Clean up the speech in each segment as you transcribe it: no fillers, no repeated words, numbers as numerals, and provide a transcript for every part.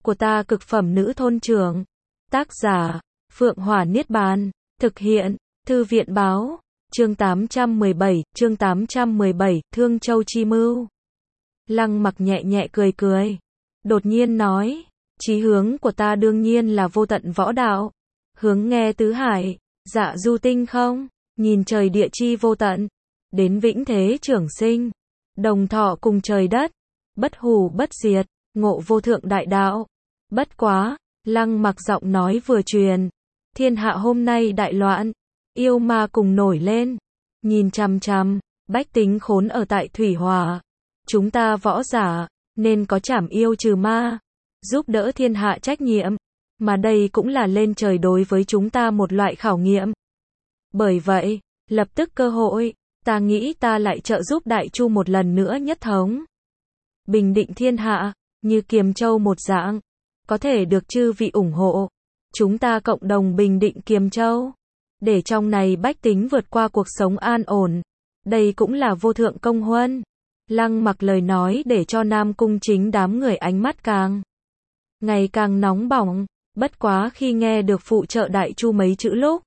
của ta cực phẩm nữ thôn trưởng. Tác giả, Phượng Hỏa Niết Bàn. Thực hiện, Thư viện Báo. Chương 817, Thương Châu Chi Mưu. Lăng Mặc nhẹ nhẹ cười cười. Đột nhiên nói, chí hướng của ta đương nhiên là vô tận võ đạo. Hướng nghe tứ hải, dạ du tinh không, nhìn trời địa chi vô tận. Đến vĩnh thế trường sinh, đồng thọ cùng trời đất. Bất hủ bất diệt, ngộ vô thượng đại đạo. Bất quá, Lăng Mặc giọng nói vừa truyền. Thiên hạ hôm nay đại loạn, yêu ma cùng nổi lên. Nhìn chằm chằm, bách tính khốn ở tại thủy hỏa. Chúng ta võ giả, nên có trảm yêu trừ ma, giúp đỡ thiên hạ trách nhiệm. Mà đây cũng là lên trời đối với chúng ta một loại khảo nghiệm. Bởi vậy, lập tức cơ hội, ta nghĩ ta lại trợ giúp Đại Chu một lần nữa nhất thống. Bình định thiên hạ, như Kiềm Châu một dạng, có thể được chư vị ủng hộ. Chúng ta cộng đồng bình định Kiềm Châu, để trong này bách tính vượt qua cuộc sống an ổn. Đây cũng là vô thượng công huân. Lăng Mặc lời nói để cho Nam Cung Chính đám người ánh mắt ngày càng nóng bỏng. Bất quá khi nghe được phụ trợ Đại Chu mấy chữ lúc,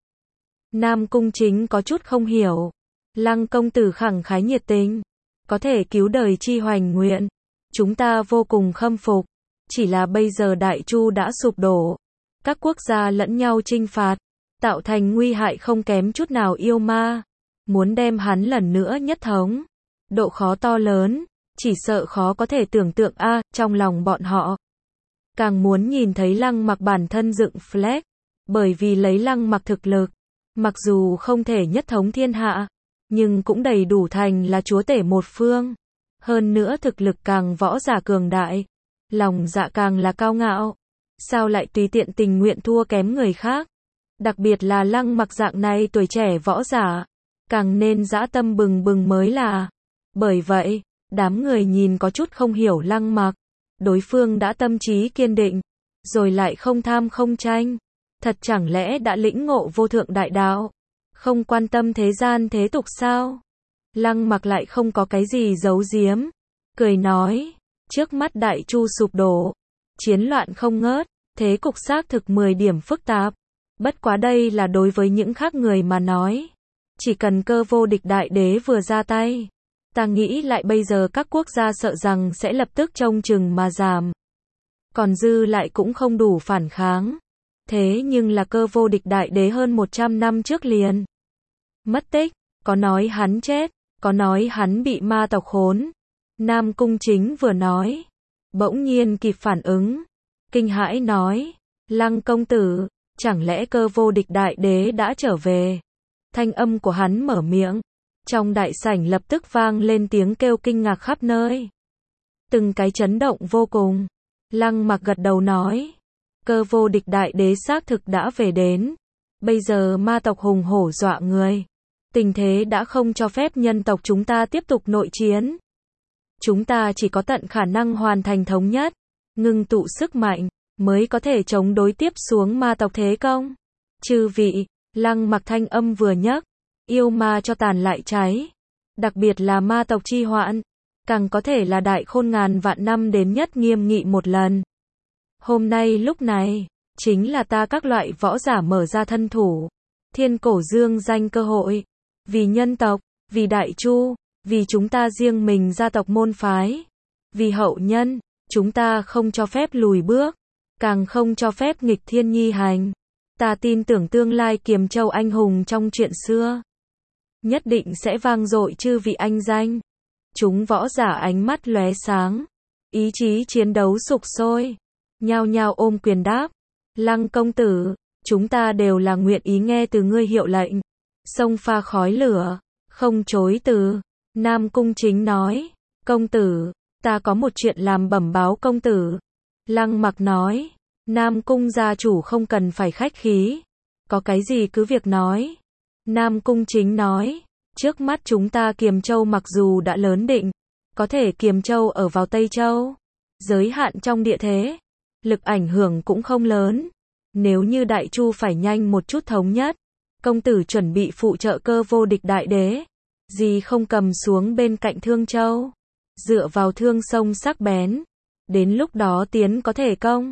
Nam Cung Chính có chút không hiểu. Lăng công tử khẳng khái nhiệt tình, có thể cứu đời chi hoành nguyện, chúng ta vô cùng khâm phục. Chỉ là bây giờ Đại Chu đã sụp đổ, các quốc gia lẫn nhau chinh phạt, tạo thành nguy hại không kém chút nào yêu ma. Muốn đem hắn lần nữa nhất thống, độ khó to lớn, chỉ sợ khó có thể tưởng tượng trong lòng bọn họ. Càng muốn nhìn thấy Lăng Mặc bản thân dựng flag, bởi vì lấy Lăng Mặc thực lực, mặc dù không thể nhất thống thiên hạ, nhưng cũng đầy đủ thành là chúa tể một phương. Hơn nữa thực lực càng võ giả cường đại, lòng dạ càng là cao ngạo, sao lại tùy tiện tình nguyện thua kém người khác. Đặc biệt là Lăng Mặc dạng này tuổi trẻ võ giả, càng nên dã tâm bừng bừng mới là. Bởi vậy, đám người nhìn có chút không hiểu Lăng Mặc. Đối phương đã tâm trí kiên định, rồi lại không tham không tranh. Thật chẳng lẽ đã lĩnh ngộ vô thượng đại đạo, không quan tâm thế gian thế tục sao? Lăng Mặc lại không có cái gì giấu giếm, cười nói, trước mắt Đại Chu sụp đổ, chiến loạn không ngớt, thế cục xác thực 10 điểm phức tạp. Bất quá đây là đối với những khác người mà nói. Chỉ cần Cơ Vô Địch Đại Đế vừa ra tay, ta nghĩ lại bây giờ các quốc gia sợ rằng sẽ lập tức trông chừng mà giảm. Còn dư lại cũng không đủ phản kháng. Thế nhưng là Cơ Vô Địch Đại Đế hơn 100 năm trước liền mất tích, có nói hắn chết, có nói hắn bị ma tộc khốn. Nam Cung Chính vừa nói, bỗng nhiên kịp phản ứng, kinh hãi nói, Lăng công tử, chẳng lẽ Cơ Vô Địch Đại Đế đã trở về? Thanh âm của hắn mở miệng, trong đại sảnh lập tức vang lên tiếng kêu kinh ngạc khắp nơi. Từng cái chấn động vô cùng. Lăng Mặc gật đầu nói, Cơ Vô Địch Đại Đế xác thực đã về đến. Bây giờ ma tộc hùng hổ dọa người. Tình thế đã không cho phép nhân tộc chúng ta tiếp tục nội chiến. Chúng ta chỉ có tận khả năng hoàn thành thống nhất, ngưng tụ sức mạnh, mới có thể chống đối tiếp xuống ma tộc thế công. Chư vị, Lăng Mặc thanh âm vừa nhấc, yêu ma cho tàn lại cháy. Đặc biệt là ma tộc chi hoạn, càng có thể là đại khôn ngàn vạn năm đến nhất nghiêm nghị một lần. Hôm nay lúc này, chính là ta các loại võ giả mở ra thân thủ. Thiên cổ dương danh cơ hội. Vì nhân tộc, vì Đại Chu, vì chúng ta riêng mình gia tộc môn phái. Vì hậu nhân, chúng ta không cho phép lùi bước, càng không cho phép nghịch thiên nhi hành. Ta tin tưởng tương lai Kiềm Châu anh hùng trong chuyện xưa nhất định sẽ vang dội chư vị anh danh. Chúng võ giả ánh mắt lóe sáng, ý chí chiến đấu sục sôi, nhao nhao ôm quyền đáp, Lăng công tử, chúng ta đều là nguyện ý nghe từ ngươi hiệu lệnh. Sông pha khói lửa, không chối từ. Nam Cung Chính nói, công tử, ta có một chuyện làm bẩm báo công tử. Lăng Mặc nói, Nam Cung gia chủ không cần phải khách khí, có cái gì cứ việc nói. Nam Cung Chính nói, trước mắt chúng ta Kiềm Châu mặc dù đã lớn định, có thể Kiềm Châu ở vào Tây Châu, giới hạn trong địa thế, lực ảnh hưởng cũng không lớn. Nếu như Đại Chu phải nhanh một chút thống nhất, công tử chuẩn bị phụ trợ Cơ Vô Địch Đại Đế, gì không cầm xuống bên cạnh Thương Châu, dựa vào thương sông sắc bén, đến lúc đó tiến có thể công.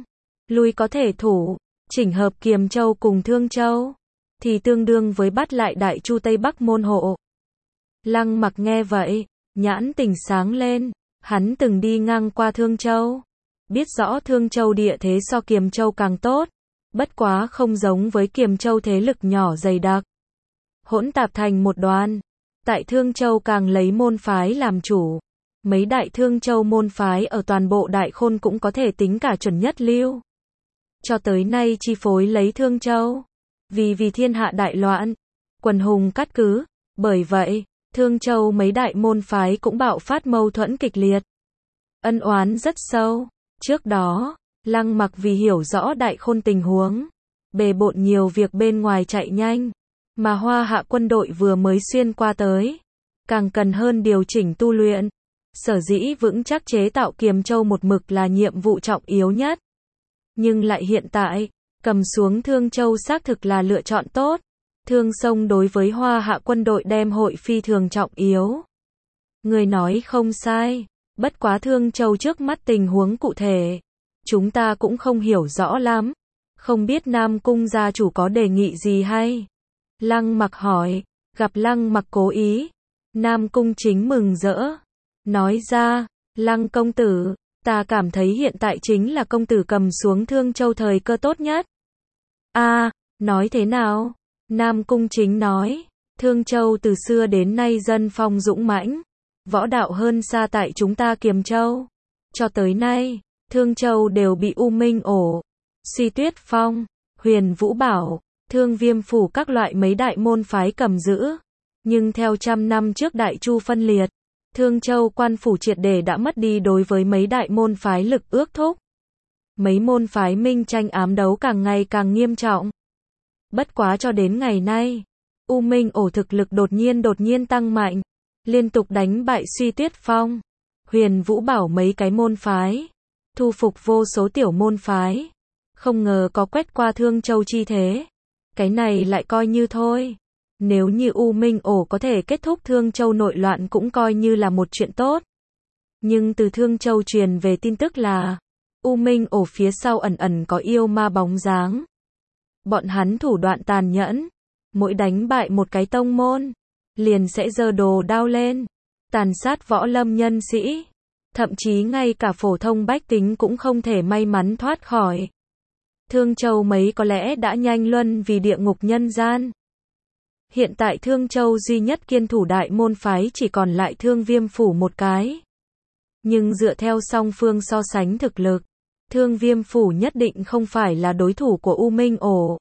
lui có thể thủ, chỉnh hợp Kiềm Châu cùng Thương Châu, thì tương đương với bắt lại Đại Chu Tây Bắc môn hộ. Lăng Mặc nghe vậy, nhãn tình sáng lên, hắn từng đi ngang qua Thương Châu, biết rõ Thương Châu địa thế so Kiềm Châu càng tốt, bất quá không giống với Kiềm Châu thế lực nhỏ dày đặc, hỗn tạp thành một đoàn. Tại Thương Châu càng lấy môn phái làm chủ, mấy đại Thương Châu môn phái ở toàn bộ Đại Khôn cũng có thể tính cả chuẩn nhất lưu. Cho tới nay chi phối lấy Thương Châu, vì thiên hạ đại loạn, quần hùng cát cứ, bởi vậy, Thương Châu mấy đại môn phái cũng bạo phát mâu thuẫn kịch liệt, ân oán rất sâu. Trước đó, Lăng Mặc vì hiểu rõ Đại Khôn tình huống, bề bộn nhiều việc bên ngoài chạy nhanh, mà Hoa Hạ quân đội vừa mới xuyên qua tới, càng cần hơn điều chỉnh tu luyện. Sở dĩ vững chắc chế tạo Kiềm Châu một mực là nhiệm vụ trọng yếu nhất. Nhưng lại hiện tại, cầm xuống Thương Châu xác thực là lựa chọn tốt. Thương Sông đối với Hoa Hạ quân đội đem hội phi thường trọng yếu. Người nói không sai, bất quá Thương Châu trước mắt tình huống cụ thể, chúng ta cũng không hiểu rõ lắm. Không biết Nam Cung gia chủ có đề nghị gì hay? Lăng Mặc hỏi, gặp Lăng Mặc cố ý. Nam Cung Chính mừng rỡ, nói ra, Lăng công tử, ta cảm thấy hiện tại chính là công tử cầm xuống Thương Châu thời cơ tốt nhất. Nói thế nào? Nam Cung Chính nói, Thương Châu từ xưa đến nay dân phong dũng mãnh, võ đạo hơn xa tại chúng ta Kiềm Châu. Cho tới nay, Thương Châu đều bị U Minh Ổ, Suy Tuyết Phong, Huyền Vũ Bảo, Thương Viêm Phủ các loại mấy đại môn phái cầm giữ. Nhưng theo trăm năm trước Đại Chu phân liệt, Thương Châu quan phủ triệt để đã mất đi đối với mấy đại môn phái lực ước thúc. Mấy môn phái minh tranh ám đấu càng ngày càng nghiêm trọng. Bất quá cho đến ngày nay, U Minh Ổ thực lực đột nhiên tăng mạnh, liên tục đánh bại Suy Tuyết Phong, Huyền Vũ Bảo mấy cái môn phái, thu phục vô số tiểu môn phái, không ngờ có quét qua Thương Châu chi thế. Cái này lại coi như thôi. Nếu như U Minh Ổ có thể kết thúc Thương Châu nội loạn cũng coi như là một chuyện tốt. Nhưng từ Thương Châu truyền về tin tức là U Minh Ổ phía sau ẩn có yêu ma bóng dáng. Bọn hắn thủ đoạn tàn nhẫn, mỗi đánh bại một cái tông môn, liền sẽ giơ đồ đao lên, tàn sát võ lâm nhân sĩ. Thậm chí ngay cả phổ thông bách tính cũng không thể may mắn thoát khỏi. Thương Châu mấy có lẽ đã nhanh luân vì địa ngục nhân gian. Hiện tại Thương Châu duy nhất kiên thủ đại môn phái chỉ còn lại Thương Viêm Phủ một cái. Nhưng dựa theo song phương so sánh thực lực, Thương Viêm Phủ nhất định không phải là đối thủ của U Minh Ổ.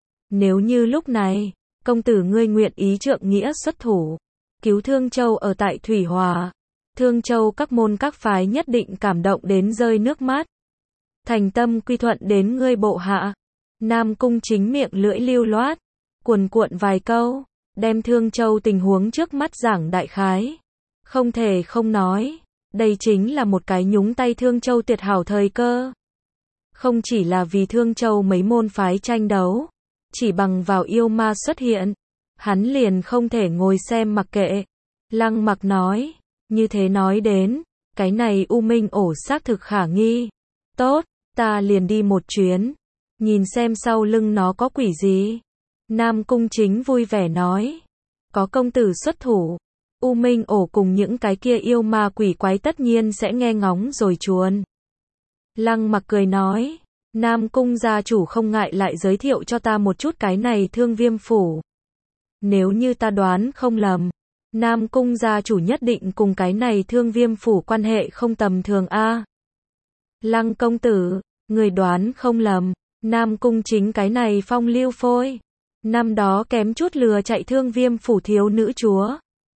Nếu như lúc này, công tử ngươi nguyện ý trượng nghĩa xuất thủ, cứu Thương Châu ở tại Thủy Hòa, Thương Châu các môn các phái nhất định cảm động đến rơi nước mắt. Thành tâm quy thuận đến ngươi bộ hạ. Nam Cung Chính miệng lưỡi lưu loát, cuồn cuộn vài câu, đem Thương Châu tình huống trước mắt giảng đại khái. Không thể không nói, đây chính là một cái nhúng tay Thương Châu tuyệt hảo thời cơ. Không chỉ là vì Thương Châu mấy môn phái tranh đấu, chỉ bằng vào yêu ma xuất hiện, hắn liền không thể ngồi xem mặc kệ. Lăng Mặc nói, như thế nói đến, cái này U Minh Ổ xác thực khả nghi. Tốt, ta liền đi một chuyến, nhìn xem sau lưng nó có quỷ gì. Nam Cung Chính vui vẻ nói, có công tử xuất thủ, U Minh Ổ cùng những cái kia yêu ma quỷ quái tất nhiên sẽ nghe ngóng rồi chuồn. Lăng Mặc cười nói, Nam Cung gia chủ không ngại lại giới thiệu cho ta một chút cái này Thương Viêm Phủ. Nếu như ta đoán không lầm, Nam Cung gia chủ nhất định cùng cái này Thương Viêm Phủ quan hệ không tầm thường a. Lăng công tử, người đoán không lầm, Nam Cung Chính cái này phong lưu phôi, năm đó kém chút lừa chạy Thương Viêm Phủ thiếu nữ chúa.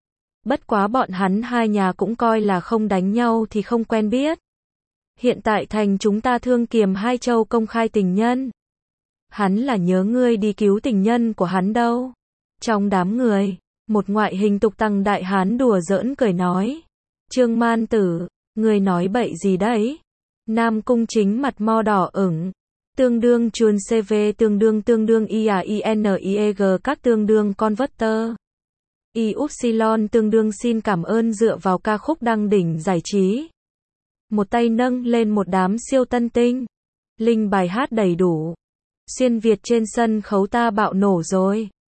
Bất quá bọn hắn hai nhà cũng coi là không đánh nhau thì không quen biết. Hiện tại thành chúng ta Thương Kiềm hai châu công khai tình nhân. Hắn là nhớ ngươi đi cứu tình nhân của hắn đâu. Trong đám người, một ngoại hình tục tăng đại hán đùa giỡn cười nói, Trương Man tử, ngươi nói bậy gì đấy? Nam Cung Chính mặt mo đỏ ửng, tương đương chuồn CV tương đương IAINIEG các tương đương converter. Y-Upsilon tương đương xin cảm ơn dựa vào ca khúc đăng đỉnh giải trí. Một tay nâng lên một đám siêu tân tinh. Linh bài hát đầy đủ. Xuyên Việt trên sân khấu ta bạo nổ rồi.